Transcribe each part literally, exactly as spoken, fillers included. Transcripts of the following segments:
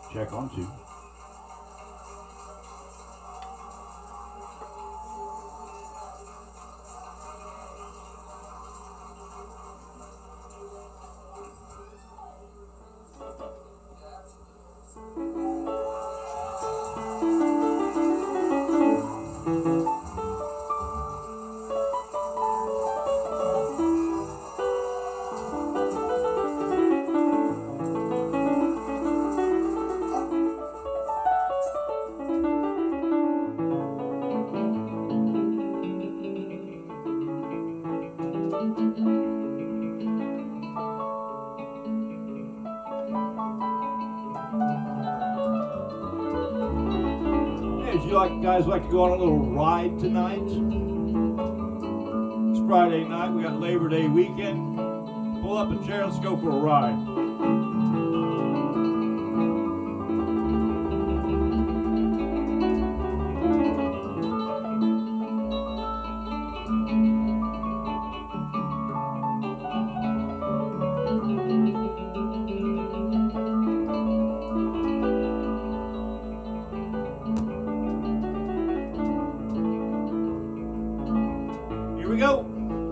Check on two. Would you like guys like to go on a little ride tonight? It's Friday night. We got Labor Day weekend. Pull up a chair. Let's go for a ride. Here we go.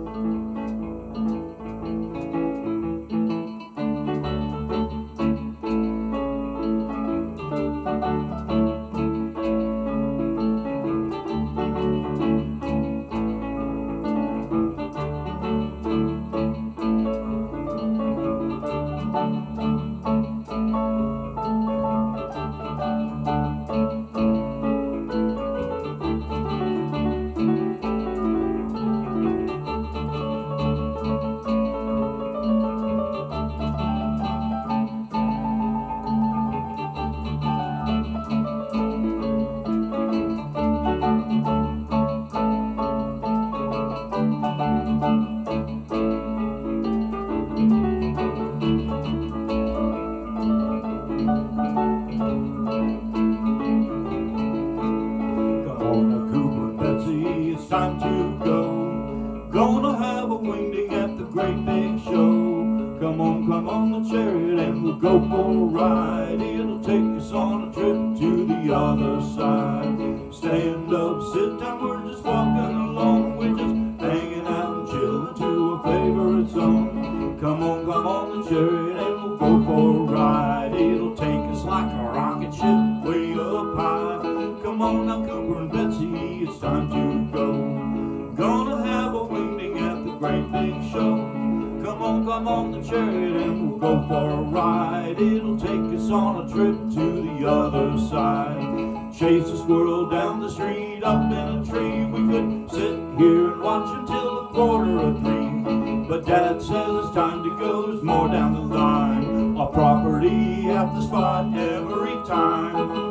It's time to go. Gonna have a wingding at the great big show. Come on, come on the chariot and we'll go for a ride. It'll take us on a trip to the other side. Stand up, sit down, we're just walking along. We're just hanging out and chilling to a favorite song. Come on, come on the chariot and we'll go for a ride. It'll take us like a rocket ship way up high. Come on now, Cooper and Betsy, it's time to go. Gonna have a wingding at the great big show. Come on, come on the chariot and we'll go for a ride. It'll take us on a trip to the other side. Chase a squirrel down the street, up in a tree. We could sit here and watch until a quarter of three. But Dad says it's time to go, there's more down the line. Our property at the spot every time.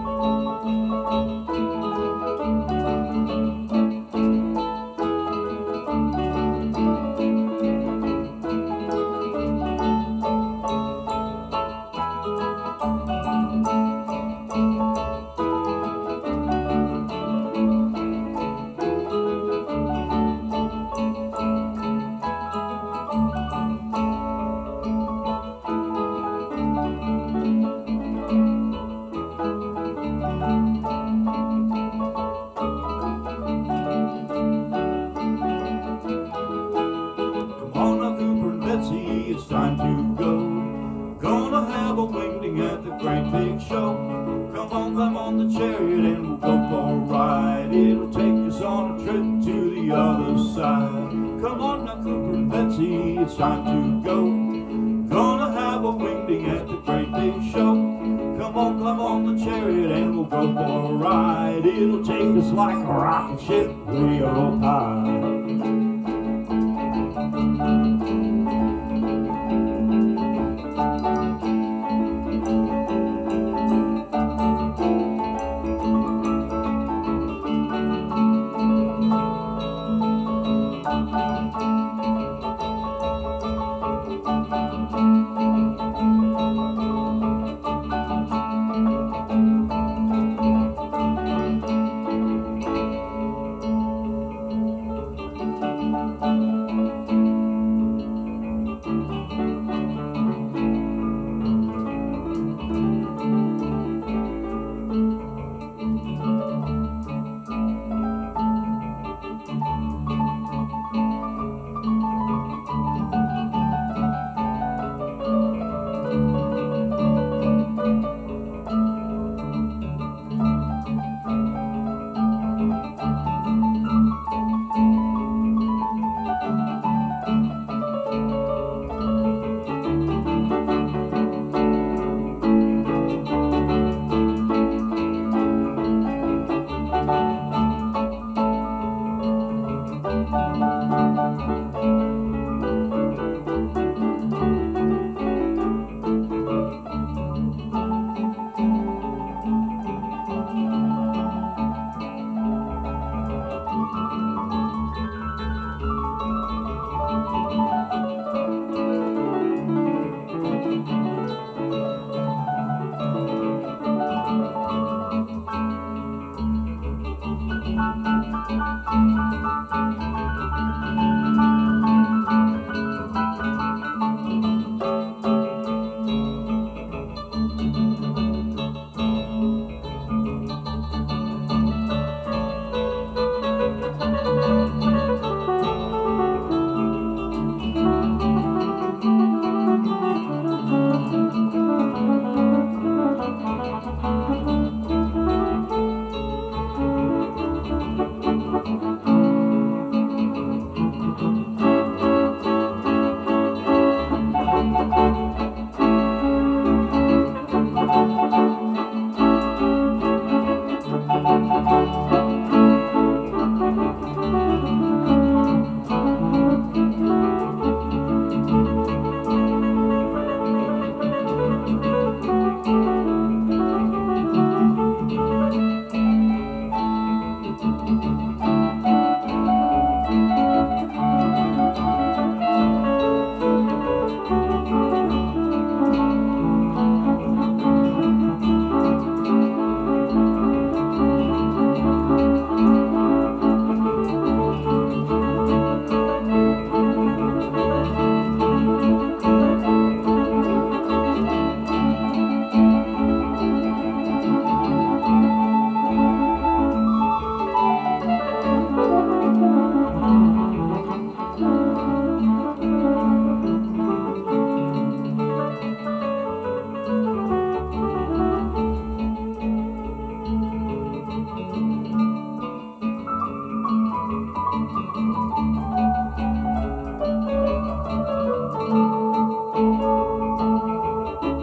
It's time to go. Gonna have a wingding at the great big show. Come on, come on the chariot and we'll go for a ride. It'll take us on a trip to the other side. Come on now, Cooper and Betsy, it's time to go. Gonna have a wingding at the great big show. Come on, come on the chariot and we'll go for a ride. It'll take us like a rocket ship way up high.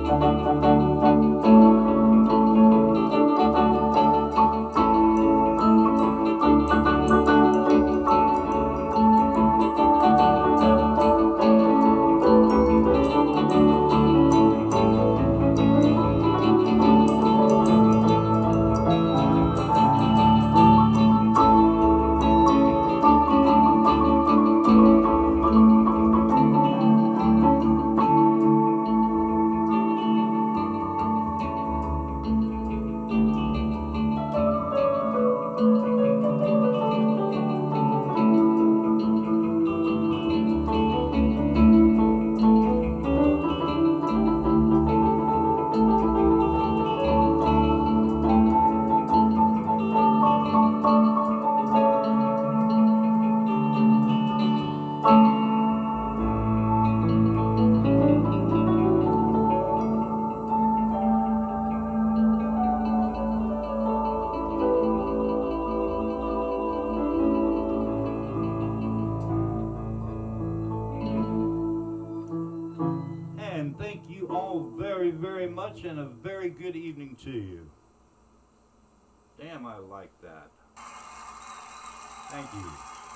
And thank you all very, very much, and a very good evening to you. Damn, I like that. Thank you.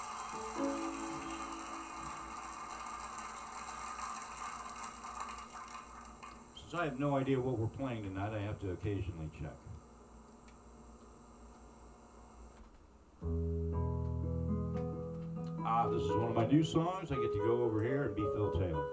Since I have no idea what we're playing tonight, I have to occasionally check. Ah, this is one of my new songs. I get to go over here and be Phil Taylor.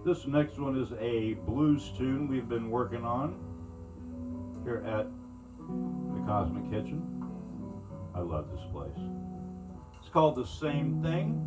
This next one is a blues tune we've been working on here at the Cosmic Kitchen. I love this place. It's called The Same Thing.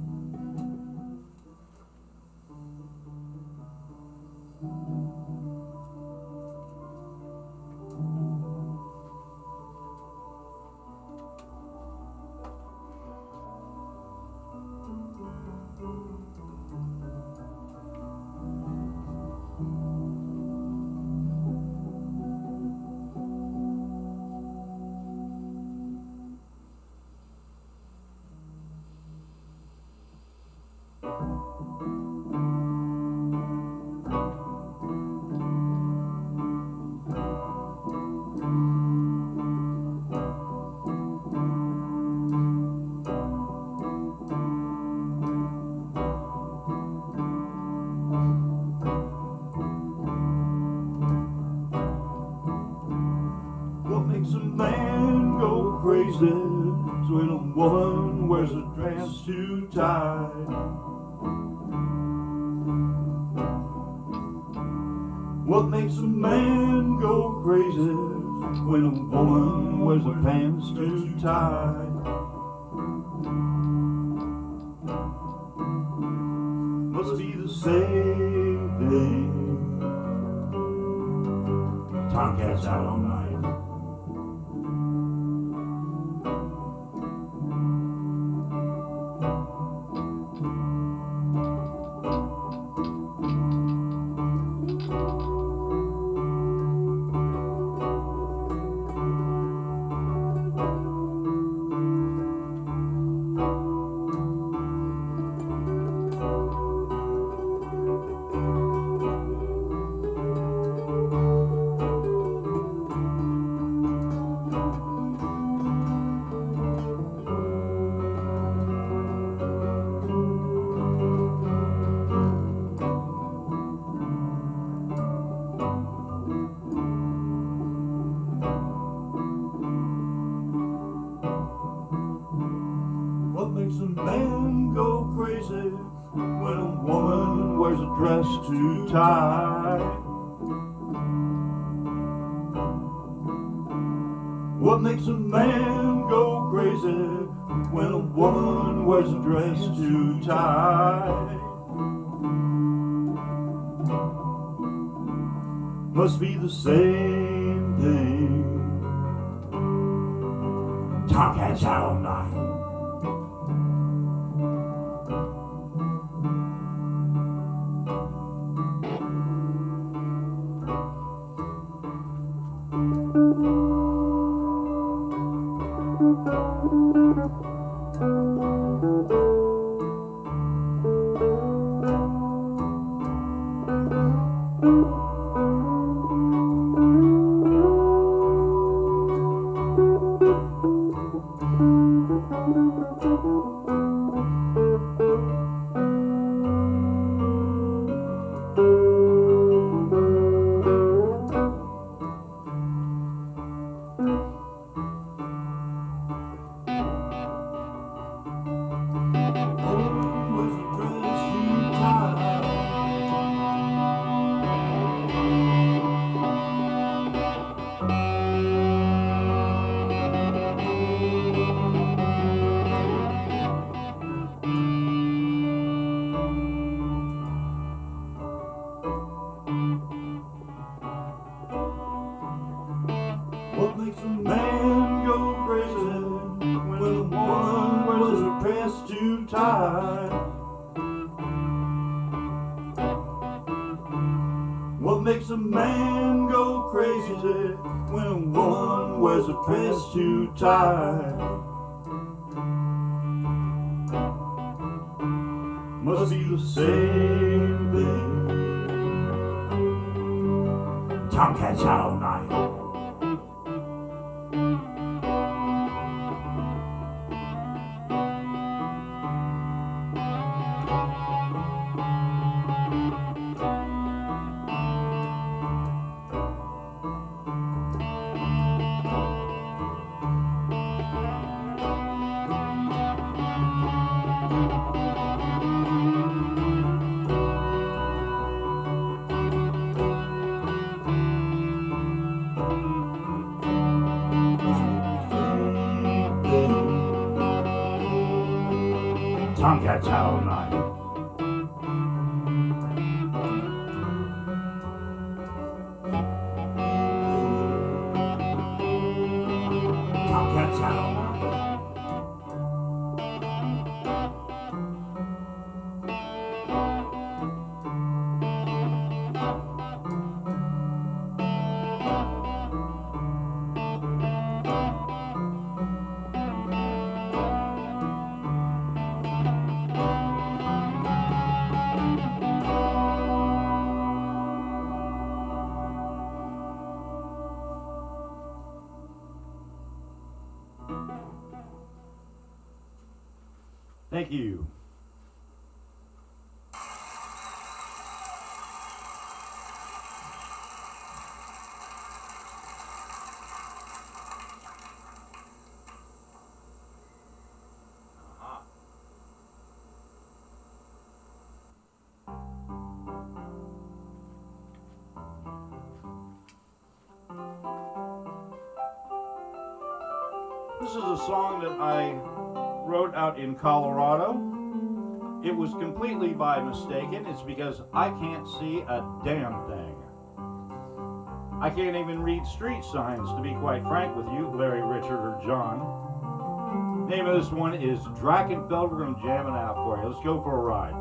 What makes a man go crazy is when a woman wears a dress too tight. What makes a man go crazy is when a woman wears her pants too tight. Must be the same thing. Tomcats out all night. What makes a man go crazy when a woman wears a dress too tight? What makes a man go crazy when a woman wears a dress too tight? Must be the same thing. Tomcats out all night. What makes a man go crazy when a woman wears her dress too tight? What makes a man go crazy when a woman wears a dress too tight? Must be the same thing. Tomcats out all night. Tomcats Howl Night. Tomcats Howl Night. Thank you. This is a song that I wrote out in Colorado. It was completely by mistake. It's because I can't see a damn thing. I can't even read street signs, to be quite frank with you, Larry, Richard, or John. Name of this one is Drachenfeld. We're going to jam it out for you. Let's go for a ride.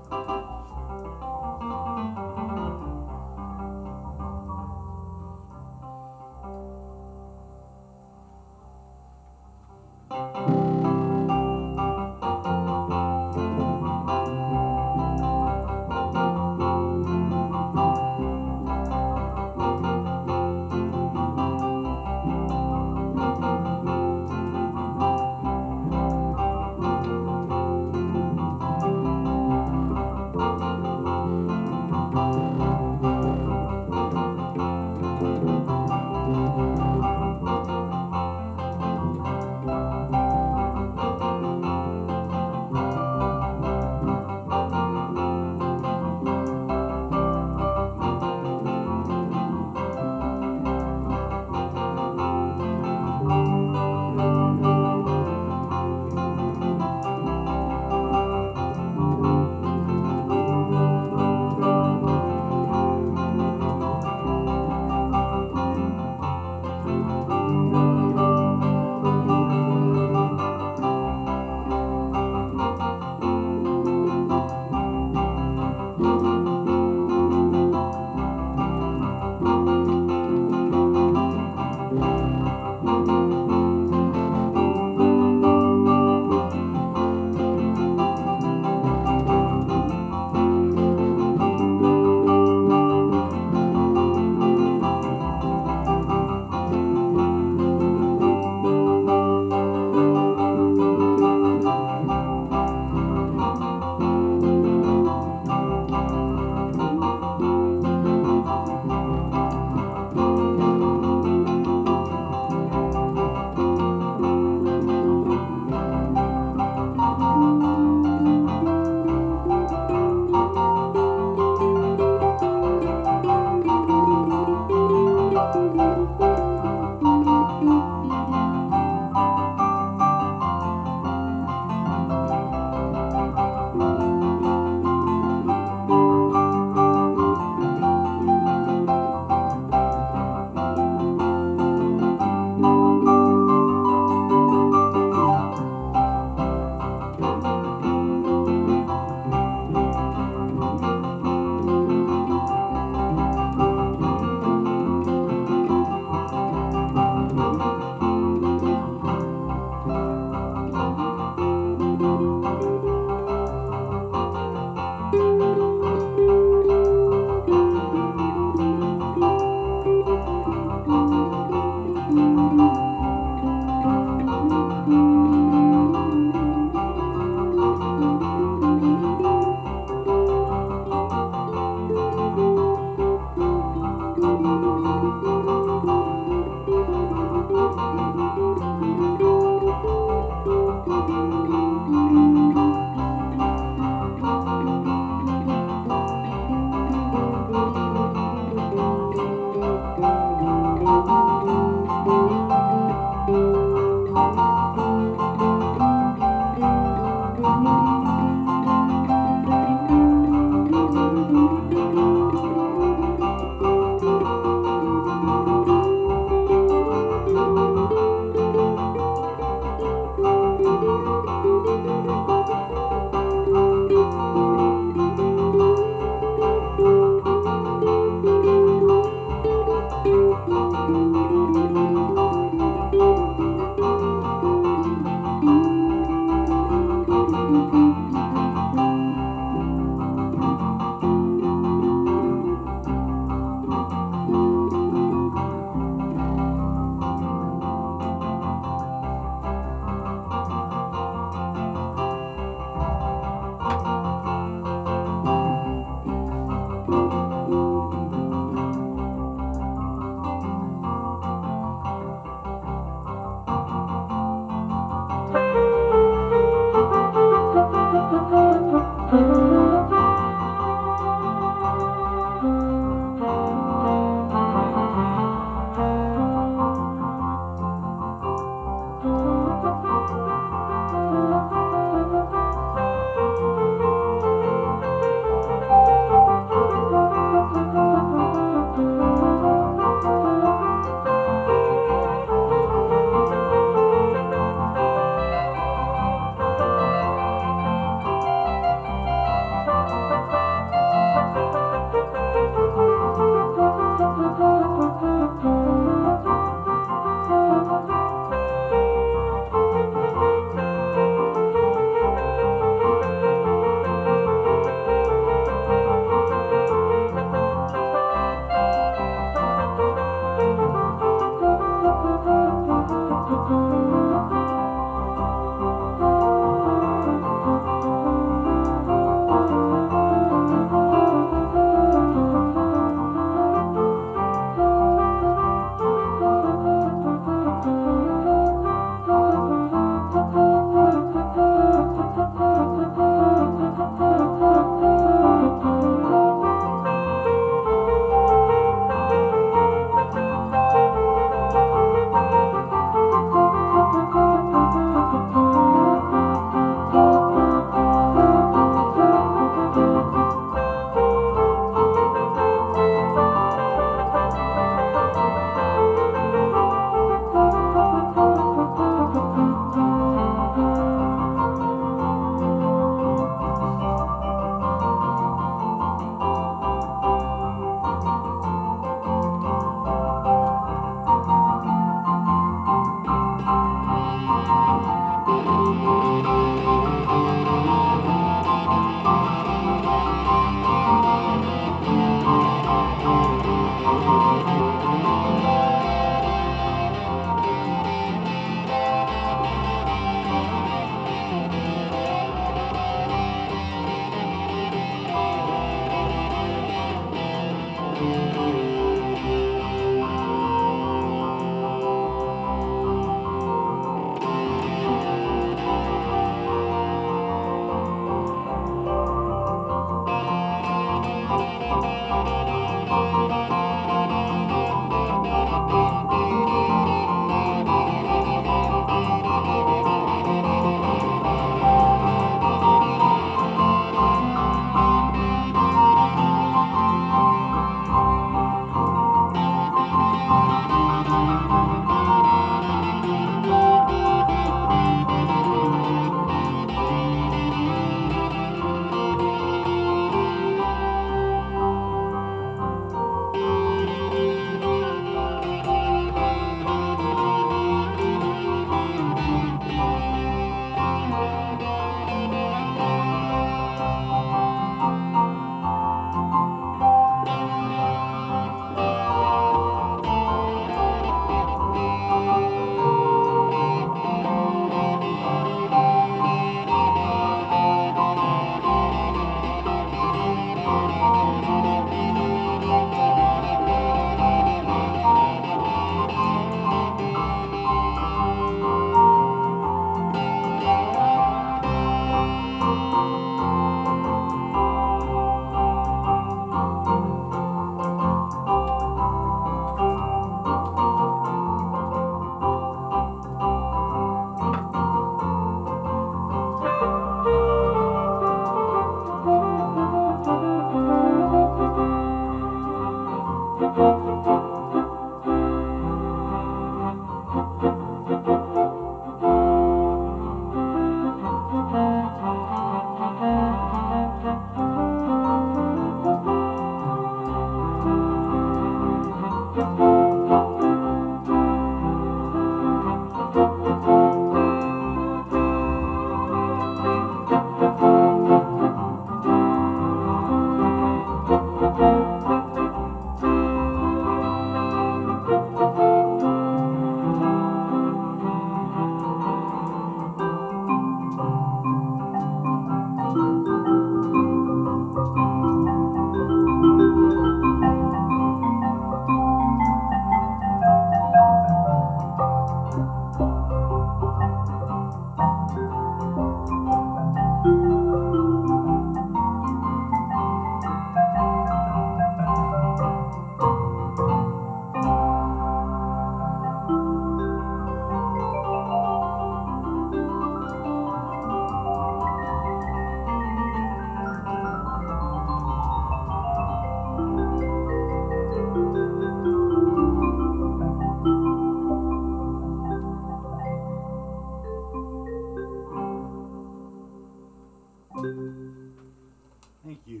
Thank you.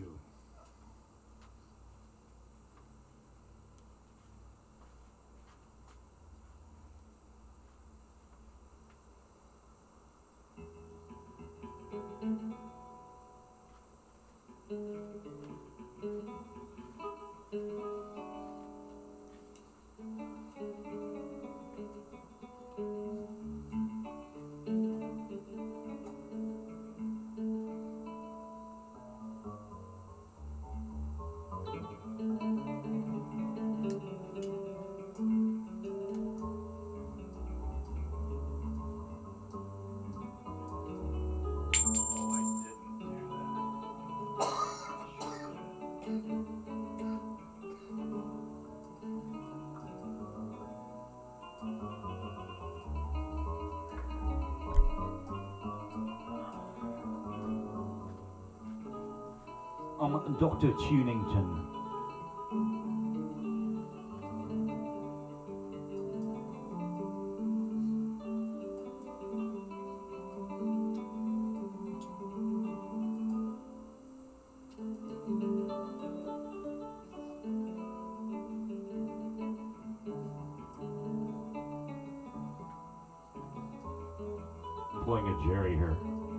I'm Doctor Tunington. I'm playing a Jerry here.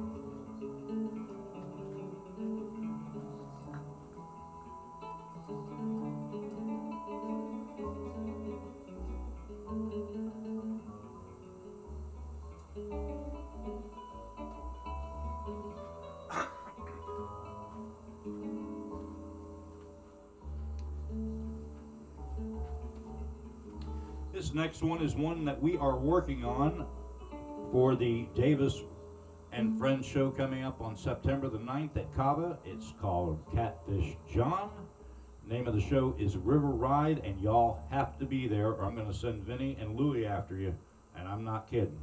This next one is one that we are working on for the Davis and Friends show coming up on September the ninth at Cava. It's called Catfish John. Name of the show is River Ride, and y'all have to be there or I'm going to send Vinny and Louie after you, and I'm not kidding.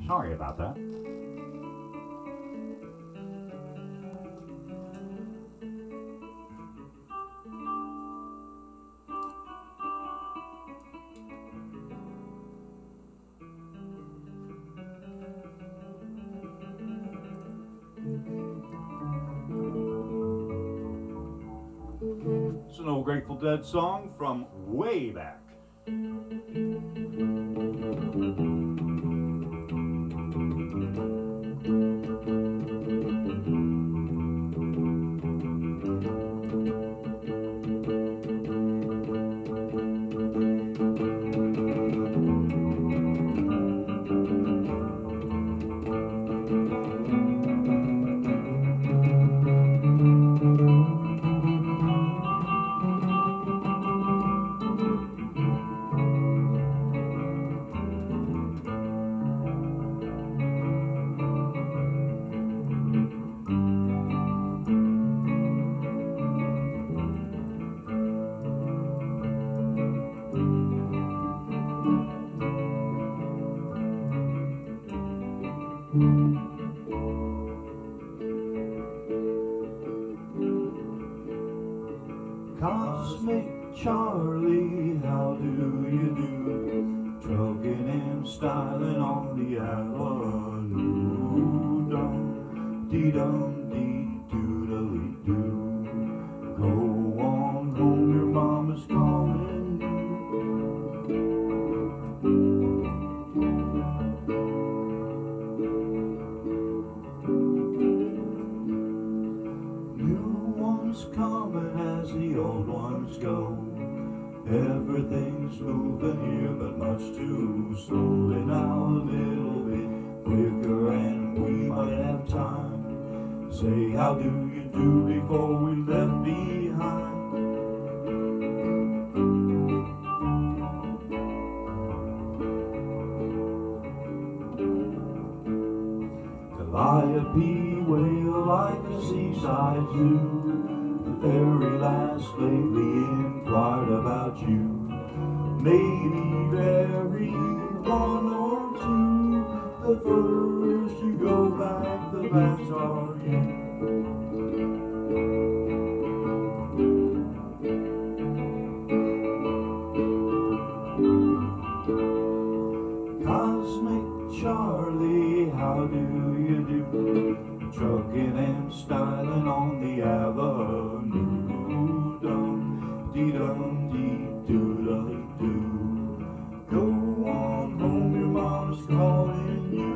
Sorry about that. It's an old Grateful Dead song from way back. Cosmic Charlie, how do you do? Trucking and styling on the avenue. Dum dee dum dee doodly doo. Go on home, your mama's calling you. New ones coming as the old ones go. Everything's moving here, but much too slowly now. A little bit quicker, and we might have time. Say how do you do before we left behind. Calliope wail like a seaside zoo. The very last lately inquired about you. Maybe very one or two. The first you go back, the last are you. Cosmic Charlie, how do you do? Trucking and styling on the avenue. Dum dee dum dee doodly doo. Go on home, your mom's calling you.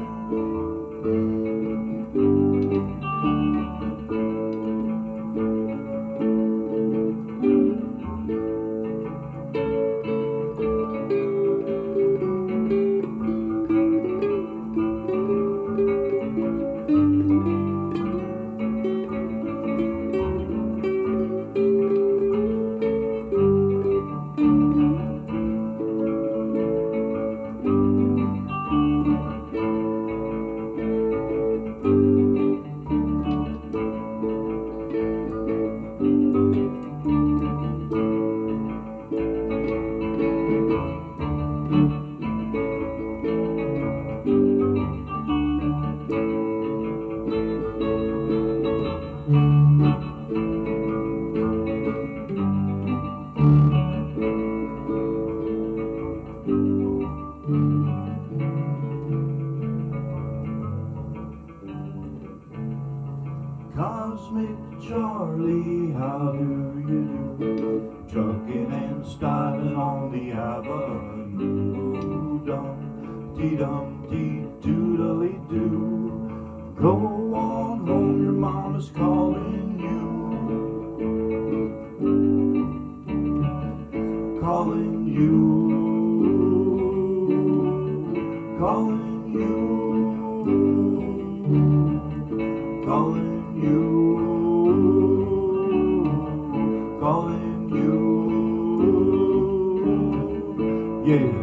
Cosmic Charlie, how do you do? Trucking and styling on the avenue. Dum dee dum dee doodly doo. Go on home, your mama's calling you. Calling you. Calling you. Calling you, calling you, yeah.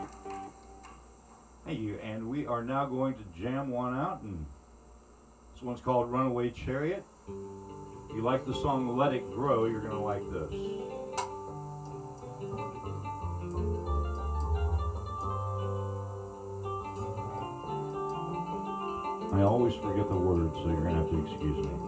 Hey, and we are now going to jam one out, and this one's called Runaway Chariot. If you like the song Let It Grow, you're going to like this. I always forget the words, so you're going to have to excuse me.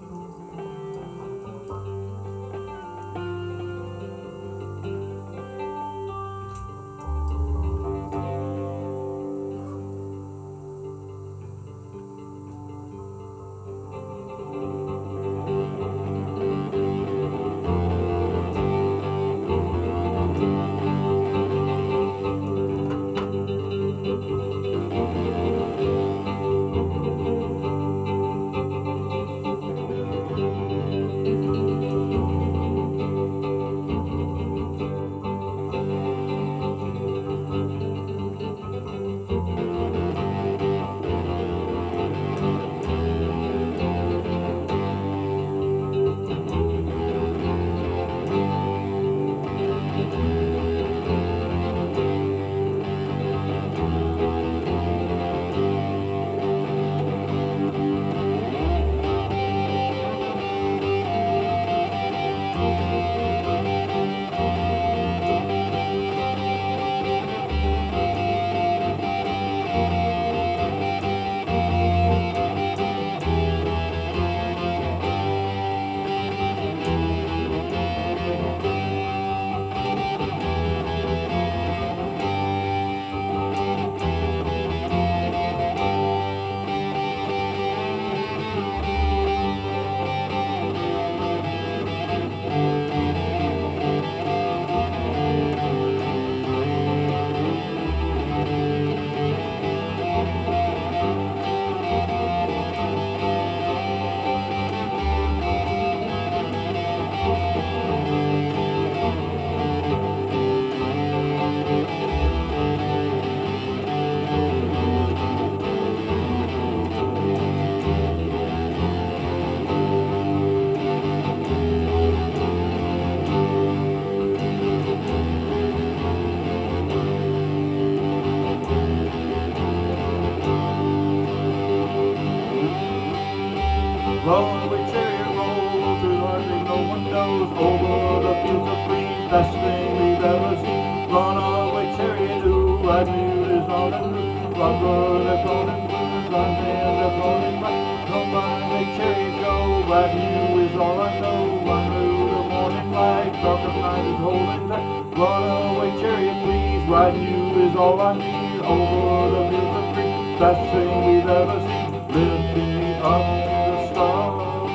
Runaway chariot roll through hardly no one knows, over the fields of green, best thing we've ever seen. Runaway chariot who I knew is on and blue, rubber they're blown in blue, run there they're blown in white. Come runaway chariot go, right view is all I know, run through the morning light, dark of night is holding tight. Runaway chariot please, right view is all I need, over the fields of green, best thing we've ever seen. Lift me up to the stars,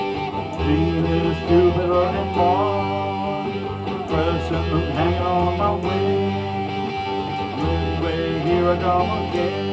dream is Jupiter and Mars, present hanging on my wing, midway here I come again.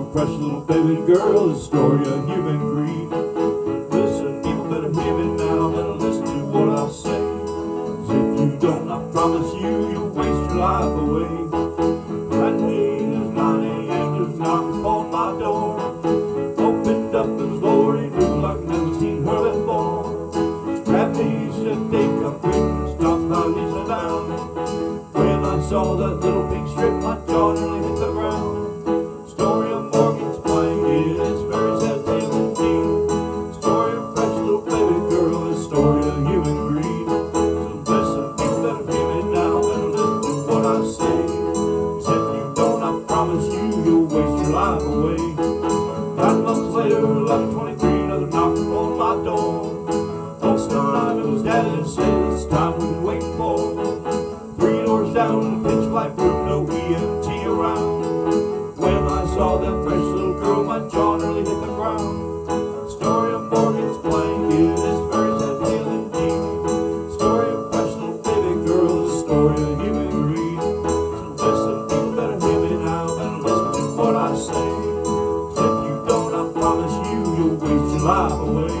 fresh little baby girl, the story of human greed. Listen, people better hear me now, better listen to what I say. 'Cause if you don't, I promise you, you'll waste your life away. That means nine a m there's knocking on my door. Opened up his glory, looked like I've never seen her before. Grabbed me, said, "Dave, come quick," stopped my knees and down. When I saw that little pink strip, my jaw nearly hit the ground. Story of Morgan's playing, it is very sad tale indeed. Story of fresh little baby girl, a story of human greed. So listen, you better hear me now, better listen to what I say. 'Cause if you don't, I promise you, you'll waste your life away. Nine months later, eleven twenty-three, another knock on my door. Most of the time it was Daddy that said, "It's time we can wait for." Three doors down in a pitch black room, no E M T around. When I saw that fresh little girl, my jaw nearly hit the ground. Story of Morgan's playing, it is very sad tale indeed. Story of fresh little baby girl, the story of human greed. So listen, people better hear me now, better listen to what I say. 'Cause if you don't, I promise you, you'll waste your life away.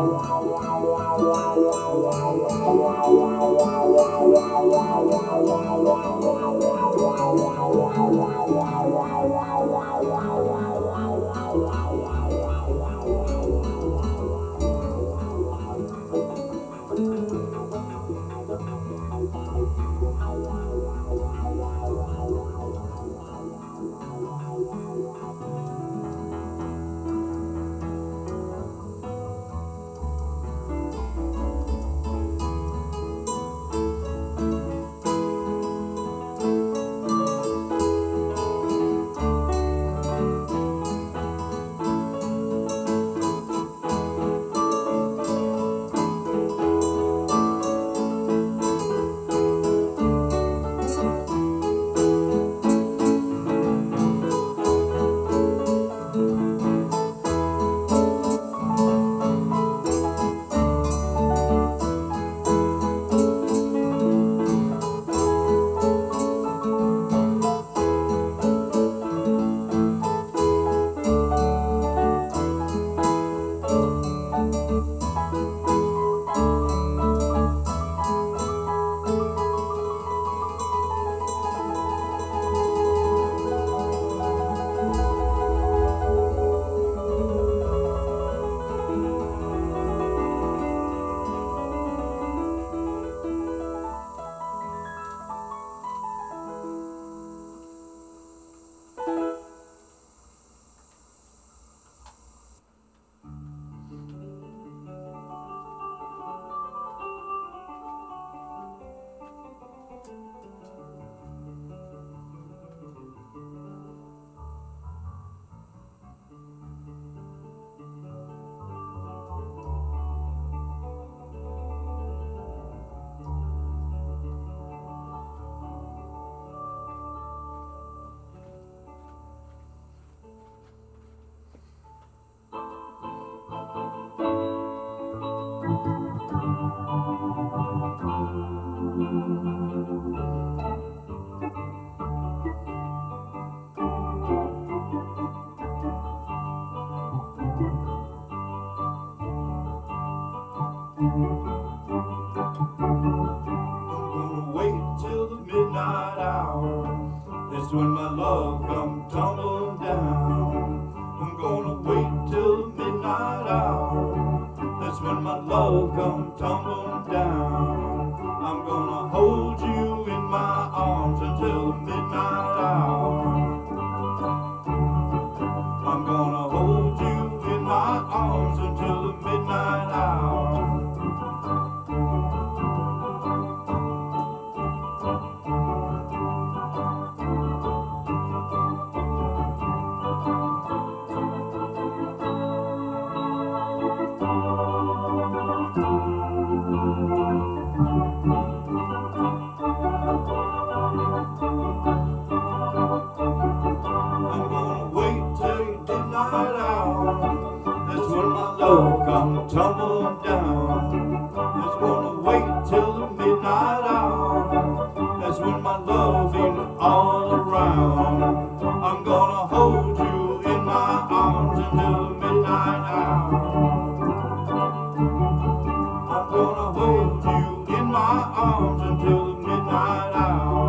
Gonna wait till the midnight hour. That's when my love come tumbling down. I'm gonna wait till the midnight hour. That's when my love come tumbling down. I'm gonna hold you in my arms until the midnight hour. I'm gonna hold you in my arms until the midnight hour. Love come tumbling down. Just gonna wait till the midnight hour. That's when my love ain't all around. I'm gonna hold you in my arms until the midnight hour. I'm gonna hold you in my arms until the midnight hour.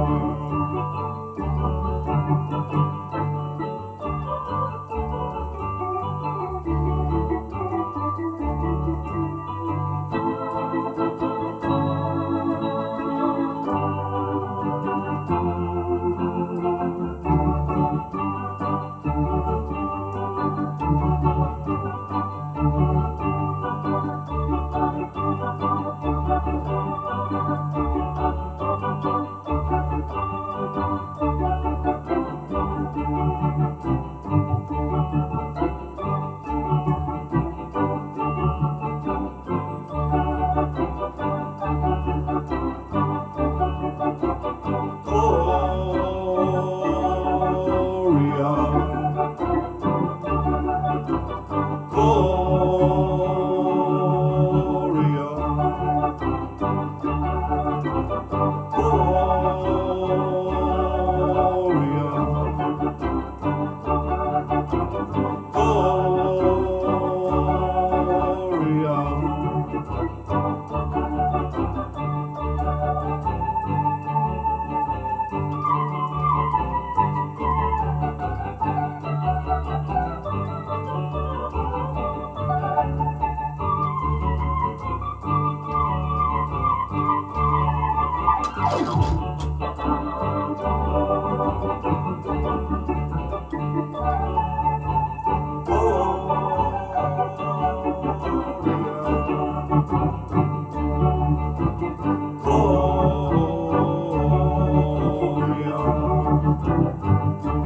Oh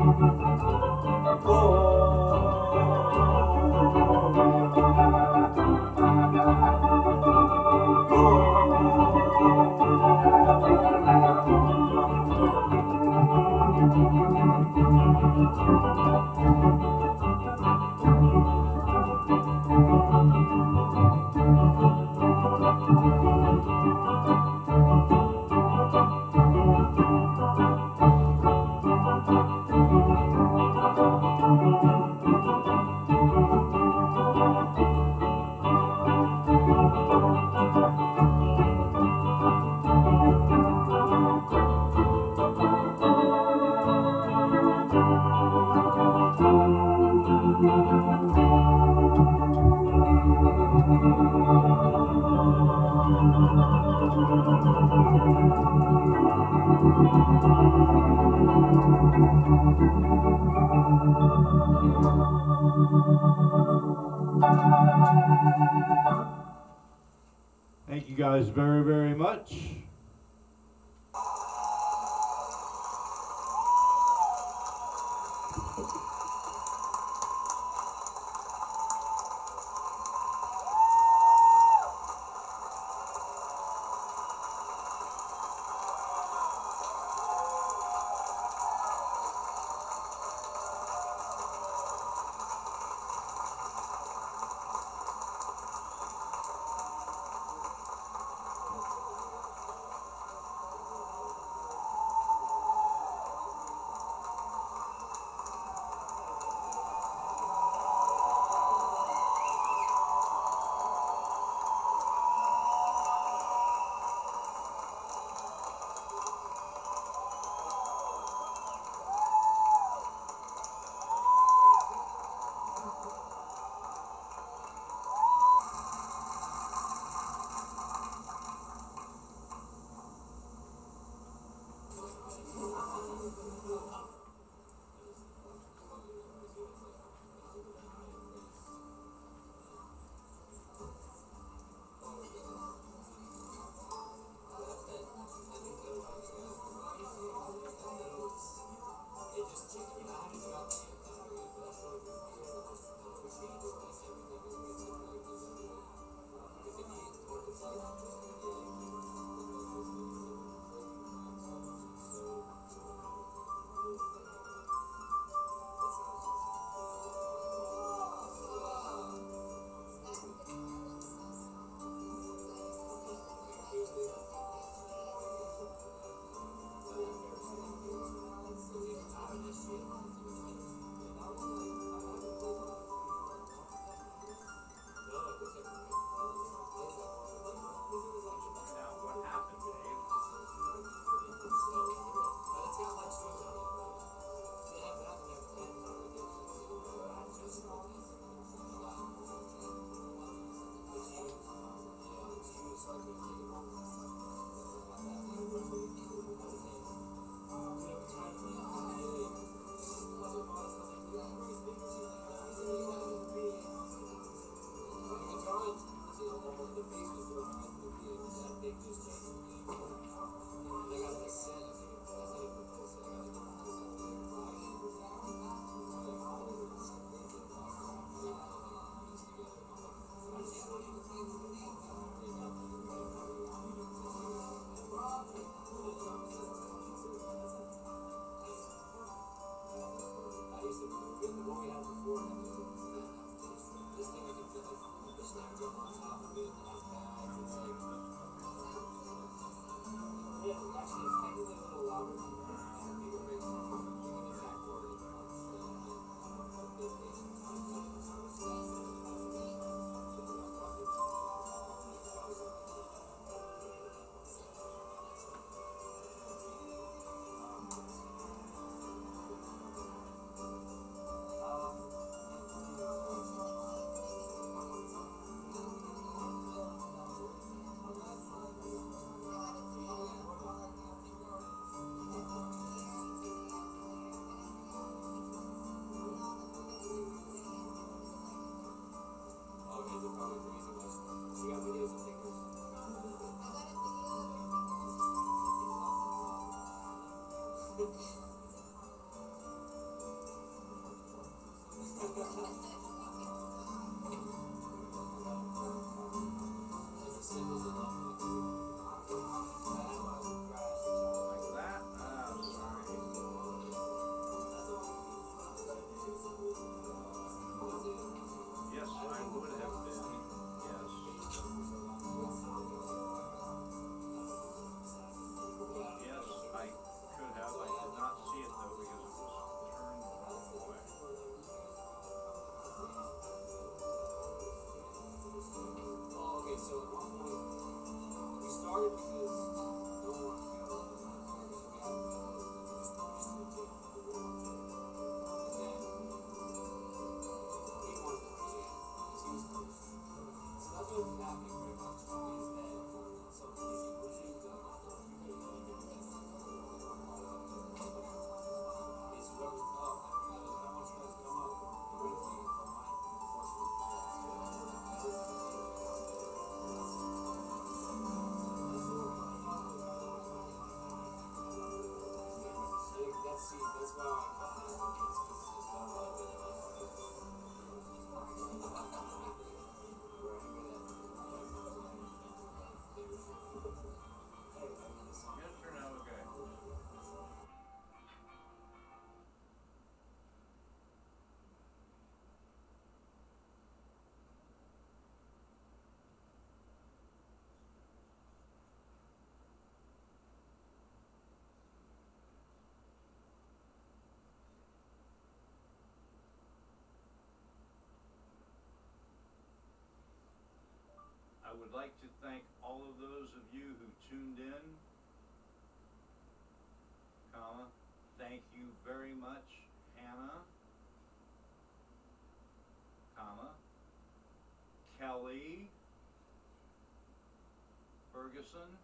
Thank you guys very, very much. Like that? Ah, sorry. Yes, I would have been. Yes. Yes, I could have. I did not see it though because it was turned the wrong way. Oh, okay, so at one point, we started because no one wanted to go. So we had to go. We just, we just did jam. We were on jam. And then he wanted to jam because he was first. So that's what's been happening pretty much is that so usually, usually we go out there, you go, you go, you go. It's whoever's up, like, I was- I want you guys to come up and wait for you for my portion of the That's see, that's why I call masterpiece because it's stuff like that. Where anybody that hey, I mean this song. Yes, turned out okay. I would like to thank all of those of you who tuned in, comma, thank you very much, Hannah, comma, Kelly, Ferguson,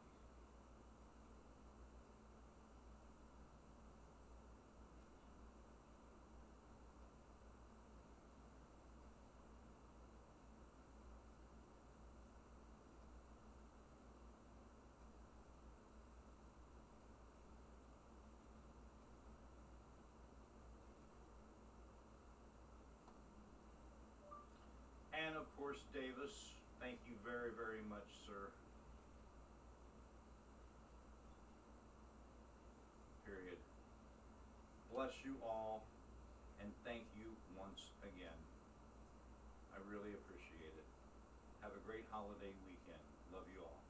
and of course Davis. Thank you very, very much, sir. Period. Bless you all, and thank you once again. I really appreciate it. Have a great holiday weekend. Love you all.